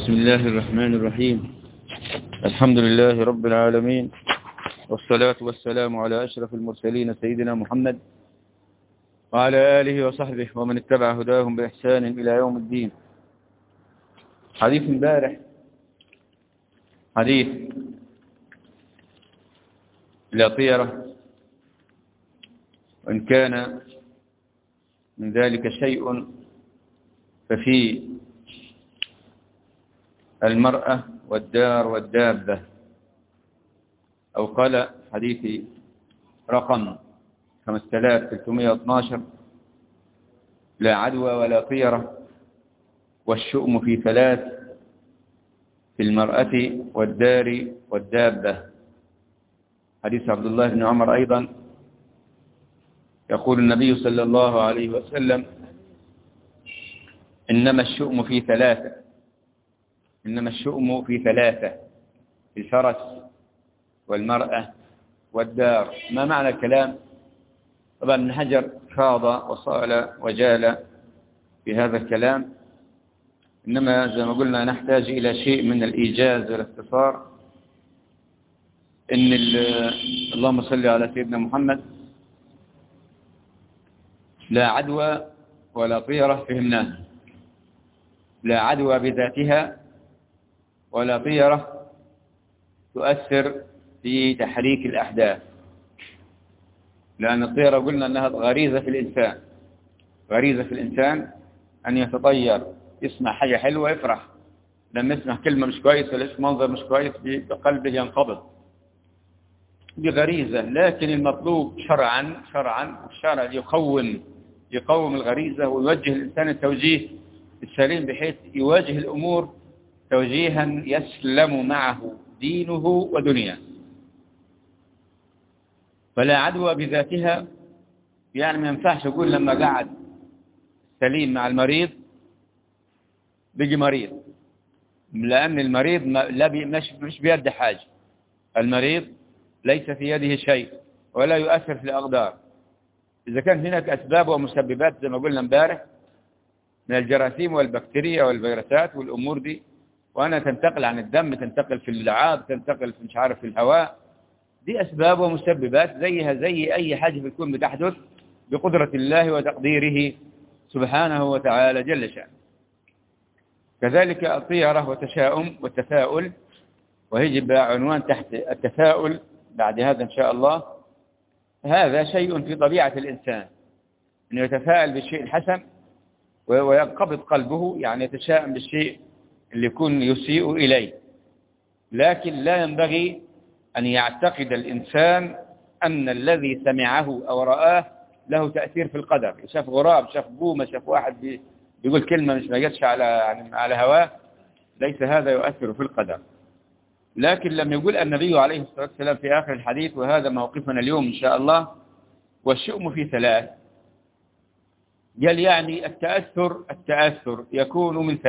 بسم الله الرحمن الرحيم. الحمد لله رب العالمين، والصلاة والسلام على أشرف المرسلين سيدنا محمد وعلى آله وصحبه ومن اتبع هداهم بإحسان إلى يوم الدين. حديث امبارح حديث الأطيرة، وإن كان من ذلك شيء ففي المرأة والدار والدابة، أو قال حديث رقم 5312: لا عدوى ولا طيرة والشؤم في ثلاث: في المرأة والدار والدابة. حديث عبد الله بن عمر أيضا، يقول النبي صلى الله عليه وسلم: إنما الشؤم في ثلاثة، إنما الشؤم في ثلاثة: في الفرس والمرأة والدار. ما معنى الكلام؟ طبعا ابن حجر خاض وصال وجال في هذا الكلام، إنما زي ما قلنا نحتاج إلى شيء من الإيجاز والاختصار. إن اللهم صل على سيدنا محمد، لا عدوى ولا طيرة فهمناها، لا عدوى بذاتها ولا طيرة تؤثر في تحريك الأحداث، لأن الطيرة قلنا أنها غريزة في الإنسان، غريزة في الإنسان أن يتطير، يسمع حاجة حلوة يفرح، لما يسمع كلمة مش كويسة ولا يسمع منظر مش كويس بقلبه ينقبض، دي غريزة. لكن المطلوب شرعا الشرع يقوم الغريزة ويوجه الإنسان التوجيه السليم، بحيث يواجه الأمور توجيها يسلم معه دينه ودنياه. فلا عدوى بذاتها، يعني ما ينفعش أقول لما قعد سليم مع المريض بيجي مريض، لأن المريض مش بيده حاجة، المريض ليس في يده شيء ولا يؤثر في الأقدار. إذا كان هناك أسباب ومسببات زي ما قلنا امبارح من الجراثيم والبكتيريا والفيروسات والأمور دي، وأنا تنتقل عن الدم، تنتقل في اللعاب، تنتقل في مش عارف في الهواء، دي أسباب ومسببات زيها زي أي حاجة بتكون بتحدث بقدرة الله وتقديره سبحانه وتعالى جل شأنه. كذلك الطيرة والتشاؤم والتفاؤل، ويجب عنوان تحت التفاؤل بعد هذا إن شاء الله. هذا شيء في طبيعة الإنسان، أنه يتفاءل بالشيء الحسن وينقبض قلبه، يعني يتشائم بالشيء اللي يكون يسيء إليه. لكن لا ينبغي أن يعتقد الإنسان أن الذي سمعه أو رآه له تأثير في القدر. شاف غراب، شاف بومة، شاف واحد بيقول كلمة مش ما جاتش على هواه، ليس هذا يؤثر في القدر. لكن لما يقول النبي عليه الصلاة والسلام في آخر الحديث، وهذا موقفنا اليوم إن شاء الله: والشؤم في ثلاث، قال يعني التأثر يكون من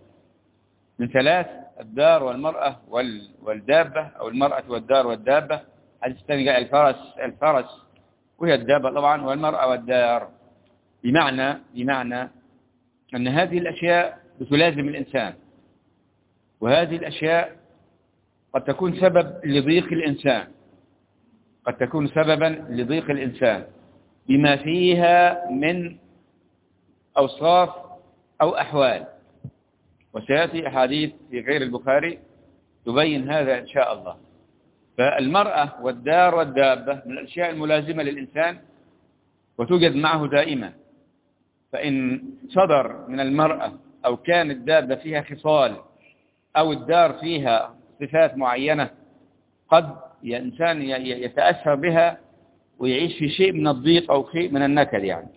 ثلاث: الدار والمرأة والدابة، أو المرأة والدار والدابة. حديث الثاني قال الفرس وهي الدابة طبعا، والمرأة والدار، بمعنى أن هذه الأشياء بتلازم الإنسان، وهذه الأشياء قد تكون سبب لضيق الإنسان، قد تكون سببا لضيق الإنسان بما فيها من أوصاف أو أحوال، وسيأتي أحاديث في غير البخاري تبين هذا إن شاء الله. فالمرأة والدار والدابة من الأشياء الملازمة للإنسان وتوجد معه دائما، فإن صدر من المرأة أو كان الدابة فيها خصال أو الدار فيها صفات معينة، قد الإنسان يتأثر بها ويعيش في شيء من الضيق أو شيء من النكد يعني.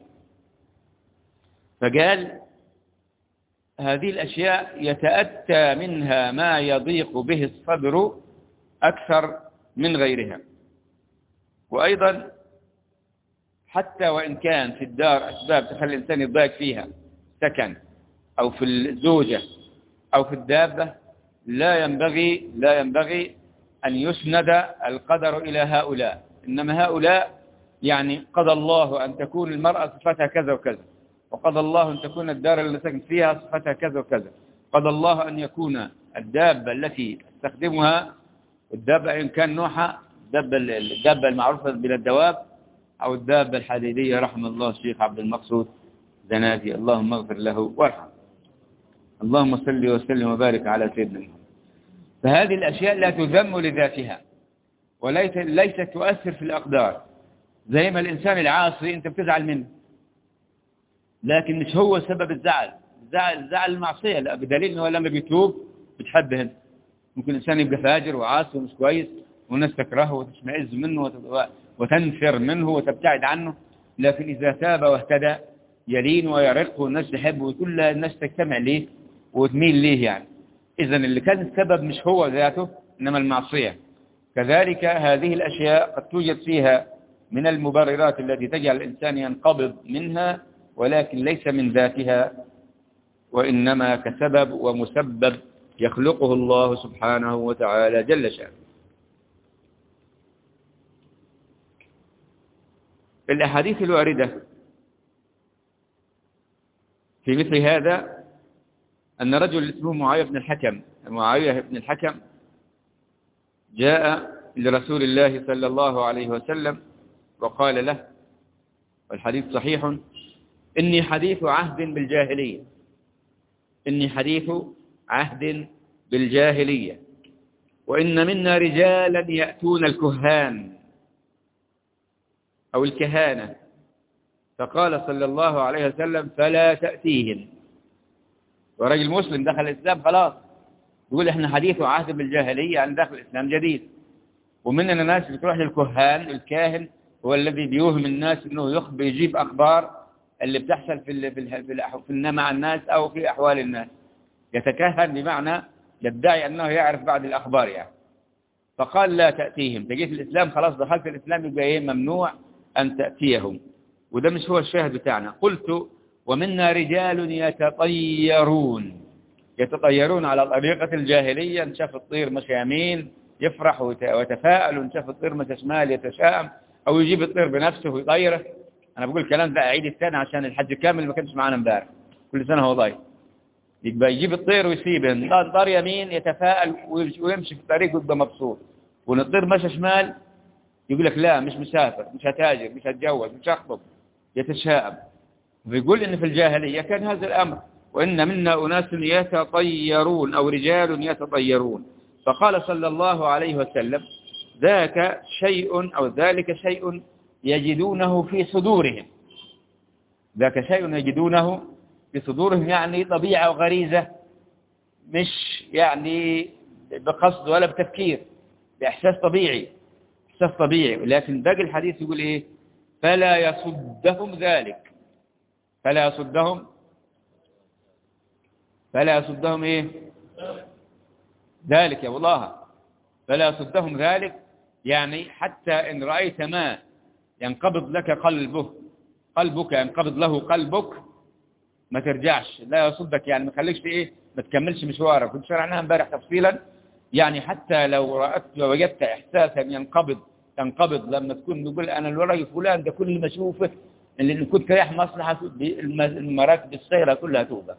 فقال هذه الأشياء يتأتى منها ما يضيق به الصدر أكثر من غيرها. وأيضا حتى وإن كان في الدار أسباب تخلي الإنسان يضايق فيها، سكن أو في الزوجة أو في الدابة، لا ينبغي أن يسند القدر إلى هؤلاء، إنما هؤلاء يعني قضى الله أن تكون المرأة صفتها كذا وكذا، وقضى الله أن تكون الدار اللي سكنت فيها صفتها كذا وكذا، قضى الله أن يكون الدابة التي استخدمها، الدابة إن كان نوحة الدابة المعروفة بين الدواب، أو الدابة الحديدية، رحم الله الشيخ عبد المقصود زنادي، اللهم اغفر له وارحمه. اللهم صل وسلم وبارك على سيدنا محمد. فهذه الأشياء لا تذم لذاتها، وليست تؤثر في الأقدار. زي ما الإنسان العاصي أنت بتزعل منه، لكن مش هو سبب الزعل. الزعل المعصية، لا، بدليل أنه لما بيتوب بتحبه انت. ممكن الإنسان يبقى فاجر وعاصي ومش كويس، والناس تكرهه وتشمئز منه وتنفر منه وتبتعد عنه، لكن إذا تاب واهتدى يلين ويرق، والناس تحبه وكل الناس تجتمع ليه وتميل ليه يعني. إذن اللي كان السبب مش هو ذاته، إنما المعصية. كذلك هذه الأشياء قد توجد فيها من المبررات التي تجعل الإنسان ينقبض منها، ولكن ليس من ذاتها، وإنما كسبب ومسبب يخلقه الله سبحانه وتعالى جل شأنه. الأحاديث الواردة في مثل هذا أن رجل اسمه معاوية بن الحكم جاء لرسول الله صلى الله عليه وسلم وقال له، والحديث صحيح: إني حديث عهد بالجاهلية، وإن منا رجالا يأتون الكهان أو الكهانة، فقال صلى الله عليه وسلم: فلا تأتيهم. ورجل مسلم دخل الإسلام خلاص، يقول إحنا حديث عهد بالجاهلية، يعني داخل الإسلام جديد. ومننا ناس بتروح للكهان، الكاهن هو الذي بيوهم الناس إنه يخبر يجيب أخبار اللي بتحصل مع الناس أو في أحوال الناس. يتكهن بمعنى يدعي أنه يعرف بعض الأخبار يعني. فقال: لا تأتيهم. تجيت الإسلام خلاص، دخلت الإسلام، يبقى ممنوع أن تأتيهم. وده مش هو الشاهد بتاعنا. قلت: ومنا رجال يتطيرون على طريقة الجاهلية، ان شاف الطير مشى يمين يفرح ويتفاءل، وان شاف الطير مشى شمال يتشائم، أو يجيب الطير بنفسه ويطيره. أنا بقول الكلام ده أعيد الثاني عشان الحج كامل ما كانش معانا امبارح، كل سنة هو ضايع. يبقى يجيب الطير ويسيبه، طار يمين يتفاءل ويمشي في الطريق ويبقى مبسوط، والطير مشى شمال يقول لك لا مش مسافر، مش هتاجر، مش هتجوز، مش هخطب، يتشائم. ويقول إن في الجاهلية كان هذا الأمر، وإن منا أناس يتطيرون أو رجال يتطيرون. فقال صلى الله عليه وسلم: ذاك شيء أو ذلك شيء يجدونه في صدورهم. ذاك شيء يجدونه في صدورهم، يعني طبيعة وغريزة، مش يعني بقصد ولا بتفكير، بإحساس طبيعي، إحساس طبيعي. لكن باقي الحديث يقول إيه؟ فلا يصدهم ذلك. فلا يصدهم إيه؟ ذلك يا والله. فلا يصدهم ذلك، يعني حتى إن رأيت ما ينقبض لك قلبك ينقبض له قلبك، ما ترجعش. لا يصدك يعني ما تخليكش إيه، ما تكملش مشوارك. كنت شرعناها امبارح تفصيلا. يعني حتى لو وجدت إحساسا تنقبض لما تكون نقول أنا الورق فلان ده كل ما أشوفه، اللي كنت رايح مصلحة المراكب السيرة كلها توقف.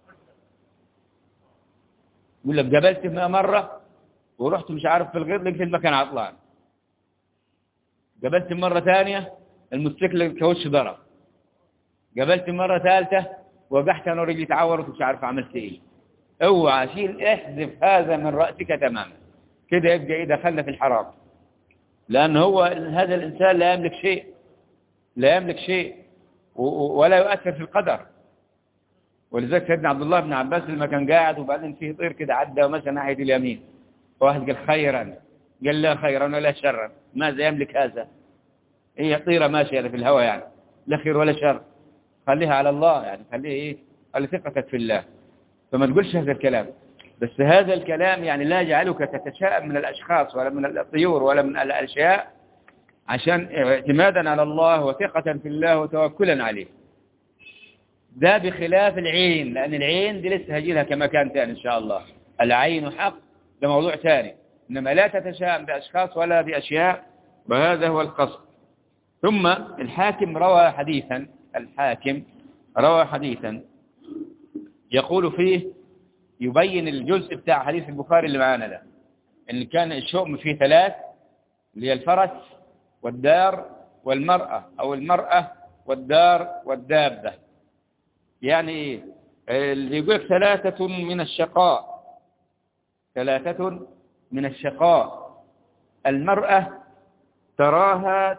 يقول لك قابلت مرة ورحت مش عارف في الغيط لقيت المكان عطلان. قابلت مرة ثانية الموتوسيكل الكاوتش ضرب. قابلت مرة ثالثة وقحت أنا ورجلي تعورت ومش عارف عملت إيه. اوعى احذف هذا من رأسك تماما، كده يبقى إيه، دخلنا في الحرام. لأن هو هذا الإنسان لا يملك شيء ولا يؤثر في القدر. ولذلك سيدنا عبد الله بن عباس لما كان قاعد وبعدين فيه طير كده عدى ومشى ناحية اليمين، واحد قال خيرا، قال لا خيرا ولا شرا، ماذا يملك هذا؟ هي طيرة ماشية في الهواء يعني، لا خير ولا شر، خليها على الله يعني، خليه إيه، خلي ثقتك في الله. فما تقولش هذا الكلام. بس هذا الكلام يعني لا يجعلك تتشائم من الأشخاص ولا من الطيور ولا من الأشياء، عشان اعتمادا على الله وثقة في الله وتوكلا عليه. ده بخلاف العين، لأن العين دي لسه هجيلها كمكان ثاني إن شاء الله. العين حق، ده موضوع ثاني. إنما لا تتشائم بأشخاص ولا بأشياء، وهذا هو القصد. ثم الحاكم روى حديثا يقول فيه يبين الجزء بتاع حديث البخاري اللي معانا ده، إن كان الشؤم فيه ثلاث، اللي هي الفرس والدار والمرأة، أو المرأة والدار والدابة. يعني إيه؟ اللي يقول ثلاثة من الشقاء، ثلاثة من الشقاء. المرأة تراها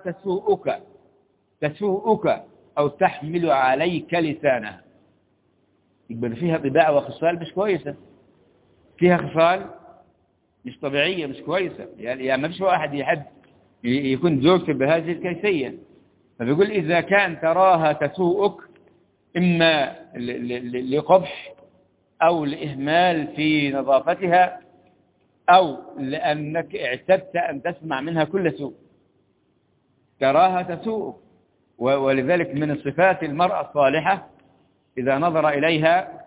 تسوءك أو تحمل عليك لسانها، يبقى فيها طباع وخصال مش كويسة، فيها خصال مش طبيعية مش كويسة. يعني ما فيش واحد يحب يكون زوجته بهذه الكيفية. فبيقول إذا كان تراها تسوءك إما لقبح أو لإهمال في نظافتها أو لأنك اعتدت أن تسمع منها كل سوء، تراها تسوءك. ولذلك من صفات المرأة الصالحة إذا نظر إليها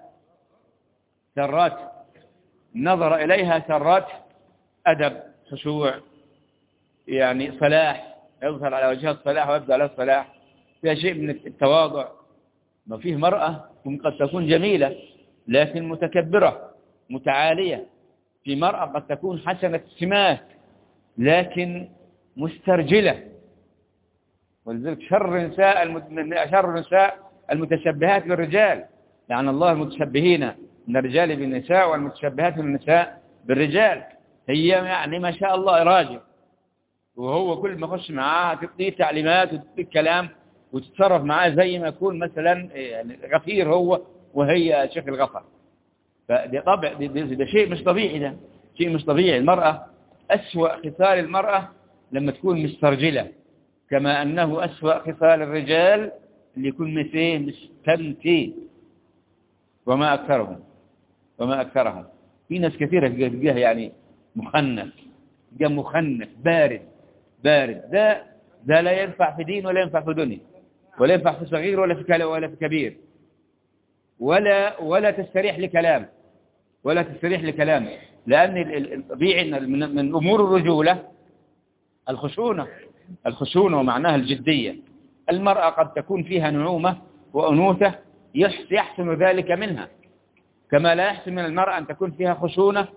سرات أدب، خشوع، يعني صلاح، يظهر على وجهها الصلاح ويبدأ على الصلاح، فيها شيء من التواضع. ما فيه مرأة قد تكون جميلة لكن متكبرة متعالية، في مرأة قد تكون حسنة السمات لكن مسترجلة. ولذلك شر النساء المتشبهات بالرجال، لعن الله المتشبهين من الرجال بالنساء والمتشبهات من النساء بالرجال. هي يعني ما شاء الله راجل، وهو كل ما يخش معاها تديه تعليمات وتديه كلام وتتصرف معاه زي ما يكون مثلا يعني غفير هو وهي شيخ الغفر. فده طبع، ده شيء مش طبيعي، ده شيء مش طبيعي. المرأة أسوأ خصال المرأة لما تكون مسترجلة، كما أنه أسوأ خصال الرجال اللي يكون مستمتي. وما أكثرهم. في ناس كثيرة تلقاها يعني مخنث بارد. ده لا ينفع في دين ولا ينفع في دنيا، ولا ينفع في صغير ولا في كبير، ولا تستريح لكلام. لأن الطبيعي من أمور الرجولة الخشونة ومعناها الجدية. المرأة قد تكون فيها نعومة وأنوثة يحسن ذلك منها، كما لا يحسن من المرأة أن تكون فيها خشونة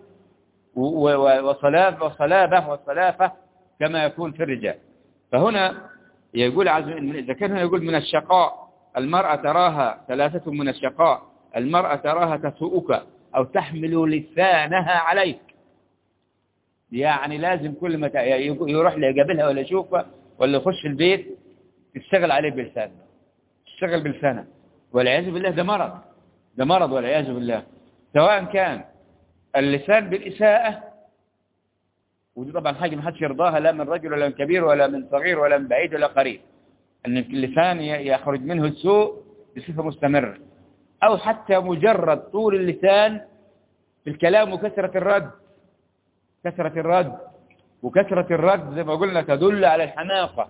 وصلافة كما يكون في الرجال. فهنا يقول إذا كان هنا يقول من الشقاء، المرأة تراها ثلاثة من الشقاء، المرأة تراها تسوءك أو تحمل لسانها عليك. يعني لازم كل ما يروح يقابلها ولا يشوفها ولا يخش البيت تشتغل عليه بلسانه، تشتغل بلسانه، والعياذ بالله ده مرض والعياذ بالله. سواء كان اللسان بالإساءة، ودي طبعا حاجة ما حدش يرضاها، لا من رجل ولا من كبير ولا من صغير ولا من بعيد ولا قريب، أن اللسان يخرج منه السوء بصفة مستمرة، أو حتى مجرد طول اللسان في الكلام وكثرة الرد زي ما قلنا تدل على الحماقة.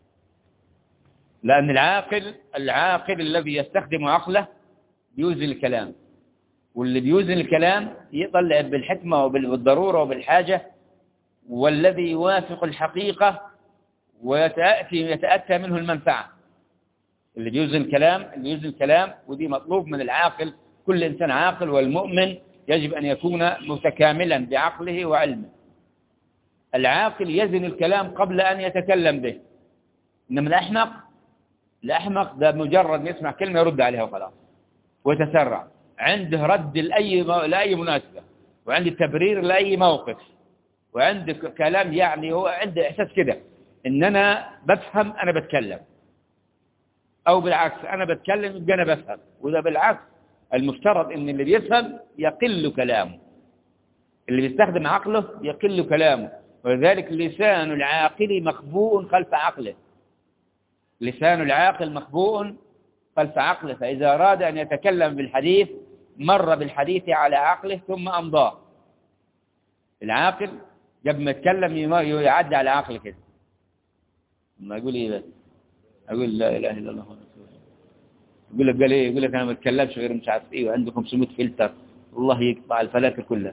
لأن العاقل الذي يستخدم عقله بيوزن الكلام، واللي بيوزن الكلام يطلع بالحكمة وبالضرورة وبالحاجة، والذي يوافق الحقيقة ويتأتى منه المنفعة. اللي بيوزن الكلام ودي مطلوب من العاقل. كل إنسان عاقل، والمؤمن يجب أن يكون متكاملا بعقله وعلمه. العاقل يزن الكلام قبل أن يتكلم به، إنما الأحمق ده مجرد يسمع كلمة يرد عليها وخلاص، ويتسرع عنده رد لأي مناسبة، وعنده تبرير لأي موقف، وعنده كلام، يعني هو عنده إحساس كده إن أنا بفهم أنا بتكلم، أو بالعكس أنا بتكلم يبقى أنا بفهم. وده بالعكس، المفترض إن اللي بيفهم يقل كلامه، اللي بيستخدم عقله يقل كلامه. ولذلك لسان العاقل مخبوء خلف عقله، لسان العاقل مخبوء خلف عقله. فإذا أراد أن يتكلم بالحديث مر بالحديث على عقله ثم أمضاه. العاقل قبل ما يتكلم يعدي على عقله كده، ما يقول إيه بس أقول لا إله إلا الله يقول لك قال إيه، يقول لك أنا ما أتكلمش غير مش عارف إيه، وعنده 500 فلتر، والله يقطع الفلاتر كلها.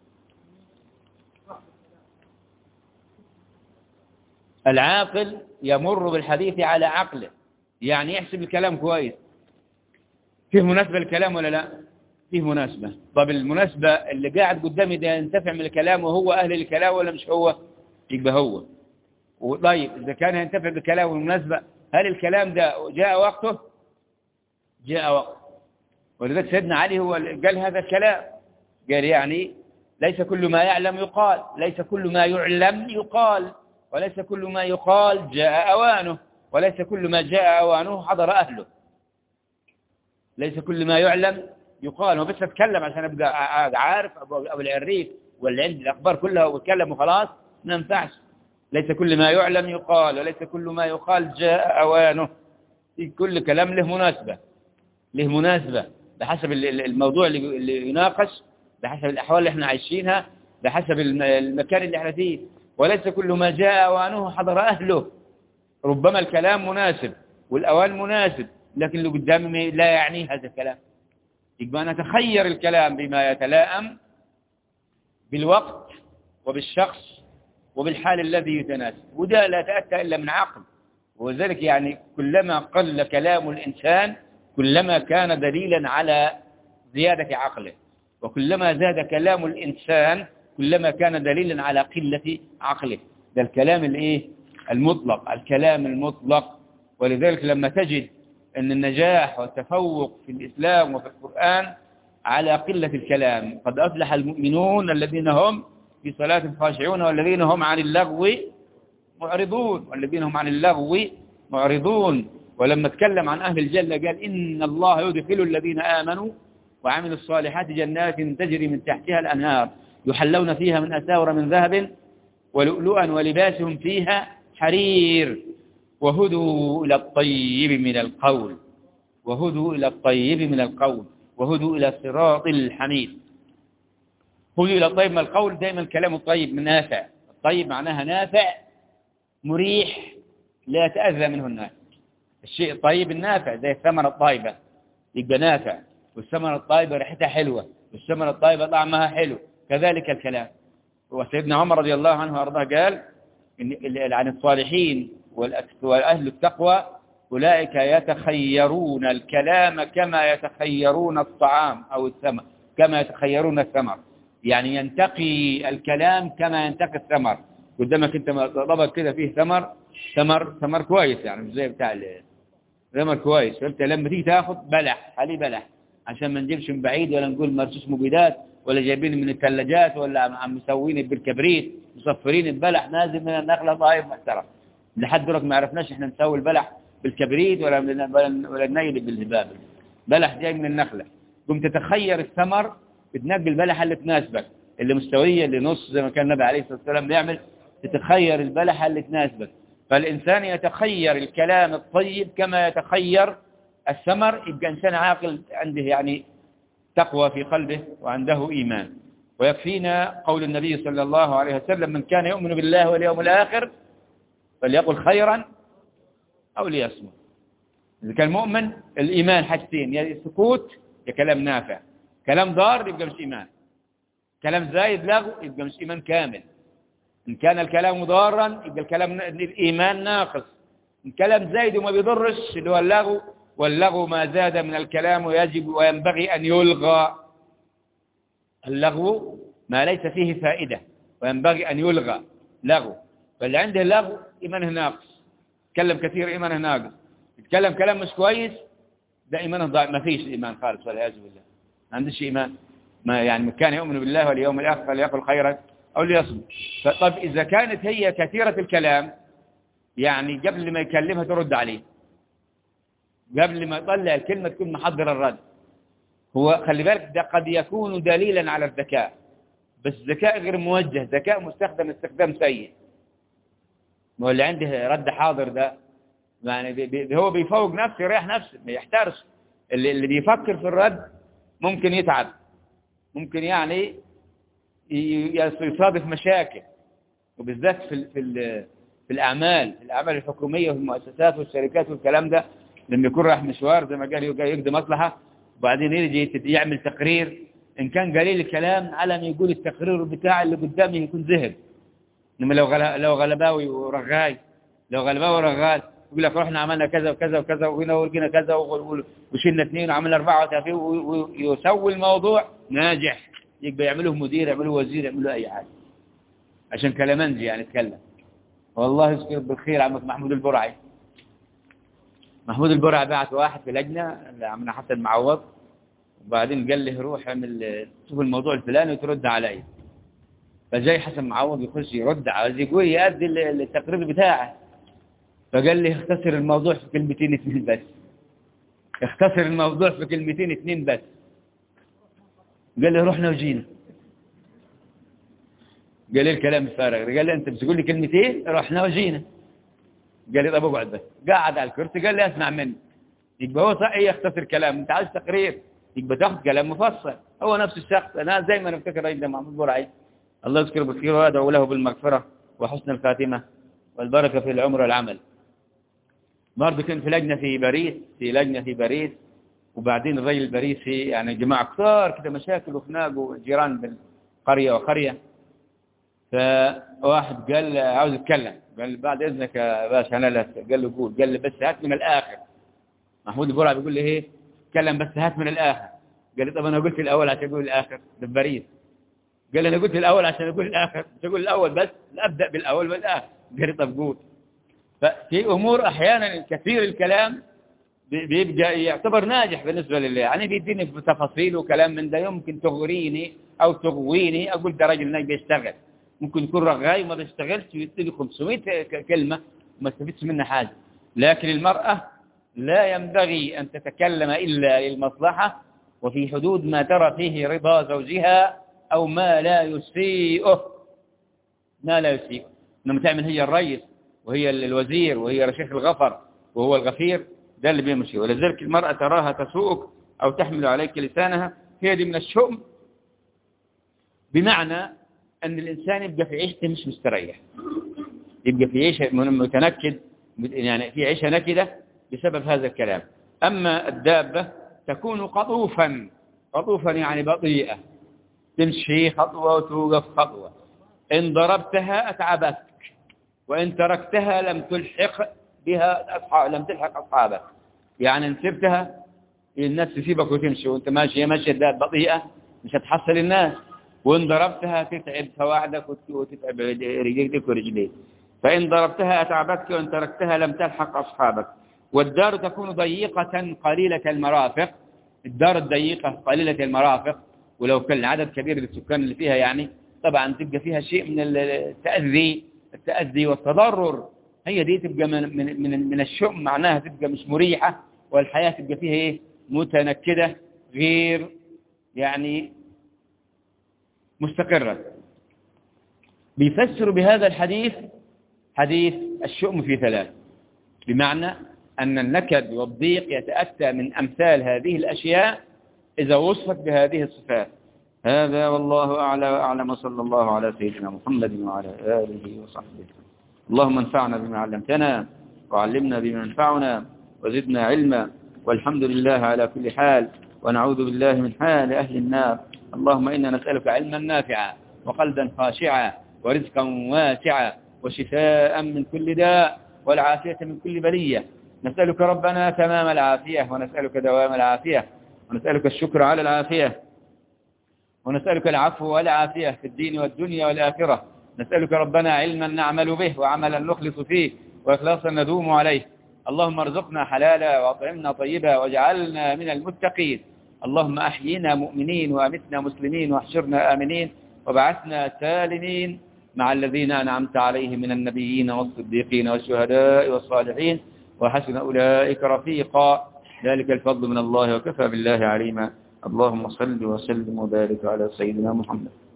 العاقل يمر بالحديث على عقله، يعني يحسب الكلام كويس، فيه مناسبة للكلام ولا لا، فيه مناسبة. طب المناسبة اللي قاعد قدامي ده ينتفع من الكلام وهو أهل الكلام ولا مش هو؟ يبقى هو. وطيب إذا كان ينتفع بالكلام والمناسبة، هل الكلام ده جاء وقته؟ جاء وقته. ولذلك سيدنا علي هو قال هذا الكلام، قال يعني ليس كل ما يعلم يقال، ليس كل ما يعلم يقال، وليس كل ما يقال جاء أوانه، وليس كل ما جاء أوانه حضر أهله. ليس كل ما يعلم يقال. ما بس أتكلم عشان أبقى عارف أبو العريف ولا عندي الأخبار كلها وأتكلم وخلاص، ما ينفعش. ليس كل ما يعلم يقال، وليس كل ما يقال جاء أوانه. كل كلام له مناسبة، له مناسبة بحسب الموضوع اللي يناقش، بحسب الأحوال اللي احنا عايشينها، بحسب المكان اللي احنا فيه. وليس كل ما جاء أوانه حضر أهله. ربما الكلام مناسب والأوان مناسب، لكن اللي قدامي لا يعني هذا الكلام. يبقى نتخير الكلام بما يتلائم بالوقت وبالشخص وبالحال الذي يتناسب، وده لا تأتى إلا من عقل. وذلك يعني كلما قل كلام الإنسان كلما كان دليلا على زيادة عقله، وكلما زاد كلام الإنسان كلما كان دليلا على قلة عقله. ده الكلام الايه المطلق، الكلام المطلق. ولذلك لما تجد أن النجاح والتفوق في الإسلام وفي القرآن على قلة الكلام، قد أفلح المؤمنون الذين هم في صلاة خاشعون والذين هم عن اللغو معرضون، والذين هم عن اللغو معرضون. ولما تكلم عن أهل الجنة قال إن الله يدخل الذين آمنوا وعملوا الصالحات جنات تجري من تحتها الأنهار يحلون فيها من أساور من ذهب ولؤلؤا ولباسهم فيها حرير وهدوا إلى الطيب من القول، وهدوا إلى الطيب من القول، وهدوا إلى الصراط الحميد. هدوا إلى الطيب من القول، دائما الكلام الطيب من نافع. الطيب معناها نافع مريح لا يتأذى منه الناس. الشيء الطيب النافع زي الثمرة الطيبة يبقى نافع، والثمرة الطيبة ريحتها حلوة، والثمرة الطيبة طعمها حلو. كذلك الكلام. وسيدنا عمر رضي الله عنه وارضاه قال إن عن الصالحين وأهل التقوى أولئك يتخيرون الكلام كما يتخيرون الطعام أو الثمر، كما يتخيرون الثمر. يعني ينتقي الكلام كما ينتقي الثمر. قدامك انت طبق كده فيه ثمر كويس، يعني مش زي بتاع ثمر كويس، فانت لما تيجي تاخد بلح عليه بلح، عشان ما نجيبش من بعيد ولا نقول مرشوش مبيدات ولا جايبين من الثلاجات ولا عم مسوين بالكبريت مصفرين البلح نازل من النخله ضايف محترم. لحد دلوقتي ما عرفناش احنا نسوي البلح بالكبريت ولا ننيل بالهباب. بلح جاي من النخله. قمت تتخير الثمر، بتنقي البلحه اللي تناسبك، اللي مستويه اللي نص زي ما كان النبي عليه الصلاه والسلام بيعمل، تتخير البلحه اللي تناسبك. فالإنسان يتخير الكلام الطيب كما يتخير الثمر. يبقى إنسان عاقل عنده يعني تقوى في قلبه وعنده إيمان. ويكفينا قول النبي صلى الله عليه وسلم من كان يؤمن بالله واليوم الآخر فليقل خيرا أو ليصمت. إذا كان مؤمن الإيمان حاجتين، يا سكوت يا كلام نافع. كلام ضار يبقى مش إيمان، كلام زايد لغو يبقى مش إيمان كامل. إن كان الكلام ضارا يبقى الكلام الإيمان ناقص. الكلام زايد وما بيضرش اللي هو اللغو، واللغو ما زاد من الكلام ويجب وينبغي أن يلغى. اللغو ما ليس فيه فائدة وينبغي أن يلغى لغو. فاللي عنده لغو إيمانه ناقص، يتكلم كثير إيمانه ناقص، يتكلم كلام مش كويس ده إيمانه ضعيف، ما فيش إيمان خالص والعياذ بالله، ما عندش إيمان. ما يعني كان يؤمن بالله واليوم الآخر فليقل خيرا أو ليصمت. طب إذا كانت هي كثيرة الكلام، يعني قبل ما يكلمها ترد عليه، قبل ما يطلع الكلمة تكون محضر الرد. هو خلي بالك ده قد يكون دليلا على الذكاء، بس ذكاء غير موجه، ذكاء مستخدم استخدام سيء. ما هو اللي عنده رد حاضر ده يعني هو بيفوق نفسه يريح نفسه ما يحترش. اللي بيفكر في الرد ممكن يتعب، ممكن يعني يصادف مشاكل، وبالذات في الأعمال الحكومية والمؤسسات والشركات والكلام ده. لما يكون راح مشوار زي ما قال يقضي مصلحة وبعدين يجي يعمل تقرير، إن كان قليل الكلام على ما يقول التقرير بتاع اللي قدامه يكون ذهب. إنما لو غلباوي ورغاي، لو غلباوي ورغال يقول لك رحنا عملنا كذا وكذا وكذا وهنا ولقينا كذا وشلنا 2 وعملنا 4 ويسوي الموضوع ناجح. يبقى يعمله مدير، يعمله وزير، يعمله أي حاجة عشان كلامنجي يعني يتكلم. والله يذكر بالخير عمك محمود البرعي. محمود البرعي بعت واحد في لجنة عمنا حسن معوض، وبعدين قال له روح اعمل شوف الموضوع الفلاني وترد علي. فجاي حسن معوض يخش يرد، عايز يقول يؤدي التقرير بتاعه. فقال لي اختصر الموضوع في كلمتين 2 بس. اختصر الموضوع في كلمتين 2 بس. قال لي رحنا وجينا. قال لي الكلام الفارغ. قال لي انت بتقول لي كلمتين رحنا وجينا. قال لي طب اقعد بس. قعد على الكرسي قال لي اسمع مني. يبقى هو صحيح يختصر كلام، انت عايز تقرير يبقى تاخذ كلام مفصل. هو نفس الشخص. انا زي ما نفتكر الرئيس محمود برعي الله يذكره بالخير وادعو له بالمغفرة وحسن الخاتمة والبركة في العمر والعمل. برضه كان في لجنة في باريس، وبعدين الرجل الباريسي يعني جماعة كثار كده مشاكل وخناق وجيران بالقرية وقرية. فواحد قال عاوز يتكلم، قال بعد إذنك يا باشا أنا لا. قال له قول. قال له بس هات من الآخر. محمود البرعي بيقول لي إيه تكلم بس هات من الآخر. قال لي طب أنا قلت الأول عشان أقول الآخر في باريس. قال لي أنا قلت الأول عشان أقول الآخر، تقول الأول بس لا أبدأ بالأول والآخر. قال لي طب قول. ففي أمور أحيانا كثير الكلام بيبقى يعتبر ناجح بالنسبة لله، يعني بيديني بتفاصيل وكلام من ده يمكن تغريني أو تغويني أقول ده راجل ناجح بيشتغل. ممكن يكون رغاي ما بيشتغلش ويديني 500 كلمة وما استفدش منها حاجة. لكن المرأة لا ينبغي أن تتكلم إلا للمصلحة وفي حدود ما ترى فيه رضا زوجها أو ما لا يسيئه. إنما تعمل هي الرئيس وهي الوزير وهي رشيخ الغفر وهو الغفير، ده اللي بيمشي. ولذلك المرأة تراها تسوءك أو تحمل عليك لسانها، هي دي من الشؤم، بمعنى أن الإنسان يبقى في عيشته مش مستريح، يبقى في عيشة متنكد، يعني في عيشة نكدة بسبب هذا الكلام. أما الدابة تكون قطوفا يعني بطيئة، تمشي خطوة وتوقف خطوة. إن ضربتها أتعبتك، وإن تركتها لم تلحق أصحابك. يعني إن سبتها الناس تسيبك وتمشي وانت ماشي، هي ماشية بطيئة مش هتحصل الناس. وإن ضربتها تتعب فوحدك وتتعب رجليك ورجليك. فإن ضربتها أتعبتك وإن تركتها لم تلحق أصحابك. والدار تكون ضيقة قليلة المرافق. الدار الضيقة قليلة المرافق، ولو كان العدد كبير للسكان اللي فيها يعني طبعا تبقى فيها شيء من التأذي والتضرر. هي دي تبقى من الشؤم، معناها تبقى مش مريحة، والحياة تبقى فيها ايه متنكدة غير يعني مستقرة. بيفسر بهذا الحديث حديث الشؤم في 3، بمعنى أن النكد والضيق يتأتى من أمثال هذه الأشياء إذا وصفت بهذه الصفات. هذا والله أعلى وأعلم، صلى الله على سيدنا محمد وعلى آله وصحبه. اللهم انفعنا بما علمتنا وعلمنا بما ينفعنا وزدنا علما، والحمد لله على كل حال، ونعوذ بالله من حال أهل النار. اللهم إنا نسألك علما نافعا وقلبا خاشعا ورزقا واسعا وشفاء من كل داء والعافية من كل بلية. نسألك ربنا تمام العافية، ونسألك دوام العافية، ونسألك الشكر على العافية، ونسألك العفو والعافية في الدين والدنيا والآخرة. نسألك ربنا علما نعمل به وعملا نخلص فيه وإخلاصا ندوم عليه. اللهم ارزقنا حلالا وأطعمنا طيبا واجعلنا من المتقين. اللهم أحيينا مؤمنين وأمتنا مسلمين واحشرنا آمنين وبعثنا سالمين مع الذين أنعمت عليهم من النبيين والصديقين والشهداء والصالحين وحسن أولئك رفيقا. ذلك الفضل من الله وكفى بالله عليما. اللهم صل وسلم وبارك على سيدنا محمد.